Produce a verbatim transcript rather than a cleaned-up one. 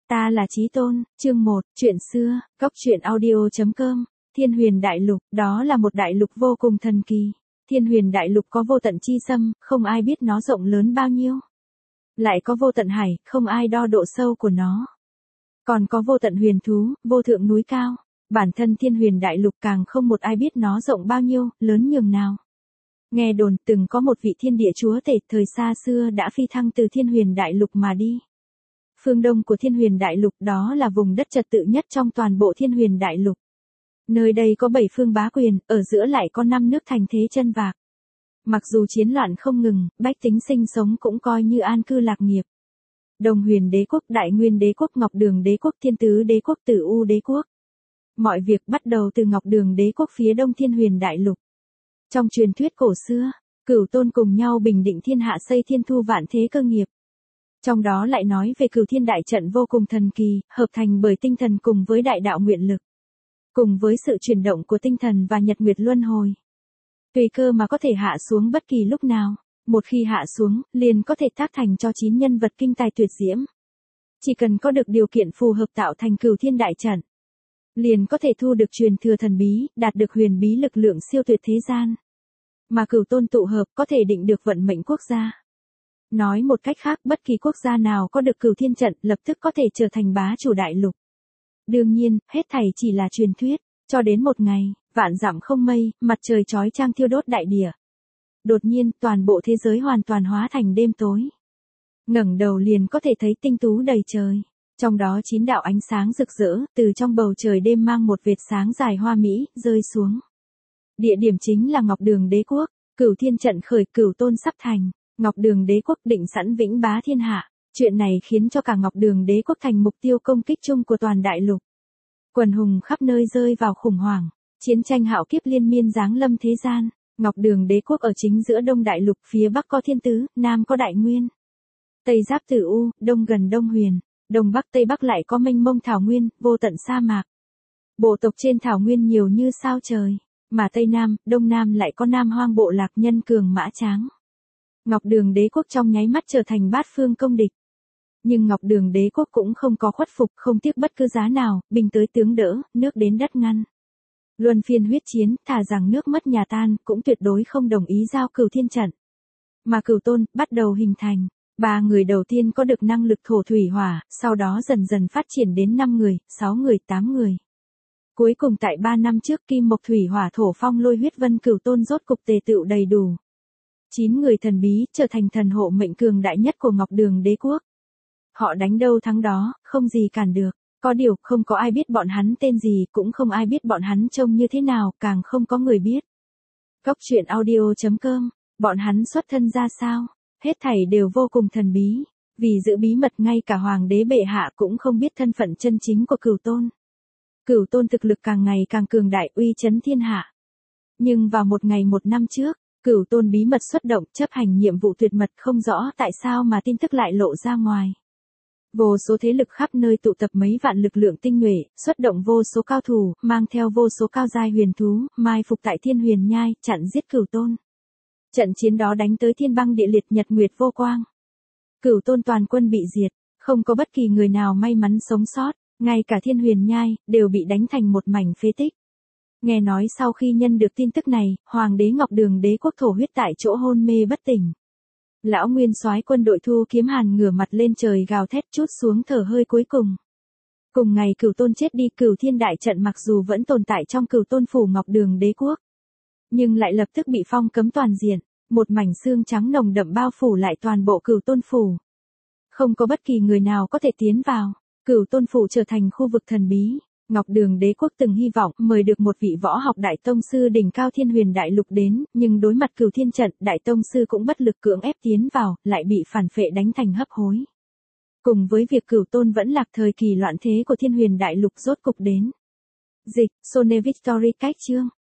Ta là Chí Tôn, chương một, chuyện xưa, góc truyện audio chấm com, Thiên Huyền Đại Lục, đó là một đại lục vô cùng thần kỳ. Thiên Huyền Đại Lục có vô tận chi xâm, không ai biết nó rộng lớn bao nhiêu. Lại có vô tận hải, không ai đo độ sâu của nó. Còn có vô tận huyền thú, vô thượng núi cao. Bản thân Thiên Huyền Đại Lục càng không một ai biết nó rộng bao nhiêu, lớn nhường nào. Nghe đồn từng có một vị thiên địa chúa tể thời xa xưa đã phi thăng từ Thiên Huyền Đại Lục mà đi. Phương đông của Thiên Huyền Đại Lục đó là vùng đất trật tự nhất trong toàn bộ Thiên Huyền Đại Lục. Nơi đây có bảy phương bá quyền, ở giữa lại có năm nước thành thế chân vạc. Mặc dù chiến loạn không ngừng, bách tính sinh sống cũng coi như an cư lạc nghiệp. Đồng Huyền Đế quốc, Đại Nguyên Đế quốc, Ngọc Đường Đế quốc, Thiên Tứ Đế quốc, Tử U Đế quốc. Mọi việc bắt đầu từ Ngọc Đường Đế quốc phía đông Thiên Huyền Đại Lục. Trong truyền thuyết cổ xưa, Cửu Tôn cùng nhau bình định thiên hạ, xây thiên thu vạn thế cơ nghiệp. Trong đó lại nói về Cửu Thiên Đại Trận vô cùng thần kỳ, hợp thành bởi tinh thần cùng với đại đạo nguyện lực. Cùng với sự chuyển động của tinh thần và nhật nguyệt luân hồi. Tùy cơ mà có thể hạ xuống bất kỳ lúc nào. Một khi hạ xuống, liền có thể tác thành cho chín nhân vật kinh tài tuyệt diễm. Chỉ cần có được điều kiện phù hợp tạo thành Cửu Thiên Đại Trận, liền có thể thu được truyền thừa thần bí, đạt được huyền bí lực lượng siêu tuyệt thế gian. Mà Cửu Tôn tụ hợp có thể định được vận mệnh quốc gia. Nói một cách khác, bất kỳ quốc gia nào có được Cửu Thiên Trận lập tức có thể trở thành bá chủ đại lục. Đương nhiên, hết thảy chỉ là truyền thuyết, cho đến một ngày, vạn dặm không mây, mặt trời chói chang thiêu đốt đại địa. Đột nhiên, toàn bộ thế giới hoàn toàn hóa thành đêm tối. Ngẩng đầu liền có thể thấy tinh tú đầy trời. Trong đó chín đạo ánh sáng rực rỡ, từ trong bầu trời đêm mang một vệt sáng dài hoa mỹ, rơi xuống. Địa điểm chính là Ngọc Đường Đế quốc, Cửu Thiên Trận khởi, Cửu Tôn sắp thành. Ngọc Đường Đế quốc định sẵn vĩnh bá thiên hạ. Chuyện này khiến cho cả Ngọc Đường Đế quốc thành mục tiêu công kích chung của toàn đại lục. Quần hùng khắp nơi rơi vào khủng hoảng. Chiến tranh hạo kiếp liên miên giáng lâm thế gian. Ngọc Đường Đế quốc ở chính giữa đông đại lục, phía bắc có Thiên Tứ, nam có Đại Nguyên. Tây giáp Tử U, đông gần Đông Huyền. Đông bắc tây bắc lại có mênh mông thảo nguyên, vô tận sa mạc. Bộ tộc trên thảo nguyên nhiều như sao trời. Mà tây nam, đông nam lại có nam hoang bộ lạc nhân cường mã tráng. Ngọc Đường Đế quốc trong nháy mắt trở thành bát phương công địch. Nhưng Ngọc Đường Đế quốc cũng không có khuất phục, không tiếc bất cứ giá nào, binh tới tướng đỡ, nước đến đất ngăn. Luân phiên huyết chiến, thà rằng nước mất nhà tan, cũng tuyệt đối không đồng ý giao Cửu Thiên Trận. Mà Cửu Tôn bắt đầu hình thành. Ba người đầu tiên có được năng lực thổ thủy hỏa, sau đó dần dần phát triển đến năm người, sáu người, tám người. Cuối cùng tại ba năm trước, kim mộc thủy hỏa thổ phong lôi huyết vân Cửu Tôn rốt cục tề tựu đầy đủ. Chín người thần bí trở thành thần hộ mệnh cường đại nhất của Ngọc Đường Đế quốc. Họ đánh đâu thắng đó, không gì cản được. Có điều, không có ai biết bọn hắn tên gì, cũng không ai biết bọn hắn trông như thế nào, càng không có người biết. Góc truyện audio chấm com, bọn hắn xuất thân ra sao? Hết thảy đều vô cùng thần bí. Vì giữ bí mật, ngay cả Hoàng đế bệ hạ cũng không biết thân phận chân chính của Cửu Tôn. Cửu Tôn thực lực càng ngày càng cường đại, uy chấn thiên hạ. Nhưng vào một ngày một năm trước, Cửu Tôn bí mật xuất động, chấp hành nhiệm vụ tuyệt mật, không rõ tại sao mà tin tức lại lộ ra ngoài. Vô số thế lực khắp nơi tụ tập mấy vạn lực lượng tinh nhuệ, xuất động vô số cao thủ, mang theo vô số cao giai huyền thú, mai phục tại Thiên Huyền Nhai, chặn giết Cửu Tôn. Trận chiến đó đánh tới thiên băng địa liệt, nhật nguyệt vô quang. Cửu Tôn toàn quân bị diệt, không có bất kỳ người nào may mắn sống sót, ngay cả Thiên Huyền Nhai đều bị đánh thành một mảnh phế tích. Nghe nói sau khi nhân được tin tức này, Hoàng đế Ngọc Đường Đế quốc thổ huyết tại chỗ hôn mê bất tỉnh. Lão nguyên soái quân đội Thu Kiếm Hàn ngửa mặt lên trời gào thét, trút xuống thở hơi cuối cùng. Cùng ngày Cửu Tôn chết đi, Cửu Thiên Đại Trận mặc dù vẫn tồn tại trong Cửu Tôn phủ Ngọc Đường Đế quốc, nhưng lại lập tức bị phong cấm toàn diện, một mảnh xương trắng nồng đậm bao phủ lại toàn bộ Cửu Tôn phủ. Không có bất kỳ người nào có thể tiến vào, Cửu Tôn phủ trở thành khu vực thần bí. Ngọc Đường Đế quốc từng hy vọng mời được một vị võ học đại tông sư đỉnh cao Thiên Huyền Đại Lục đến, nhưng đối mặt Cửu Thiên Trận, đại tông sư cũng bất lực cưỡng ép tiến vào, lại bị phản phệ đánh thành hấp hối. Cùng với việc Cửu Tôn vẫn lạc, thời kỳ loạn thế của Thiên Huyền Đại Lục rốt cục đến. Dịch, Sone Victory cách chương.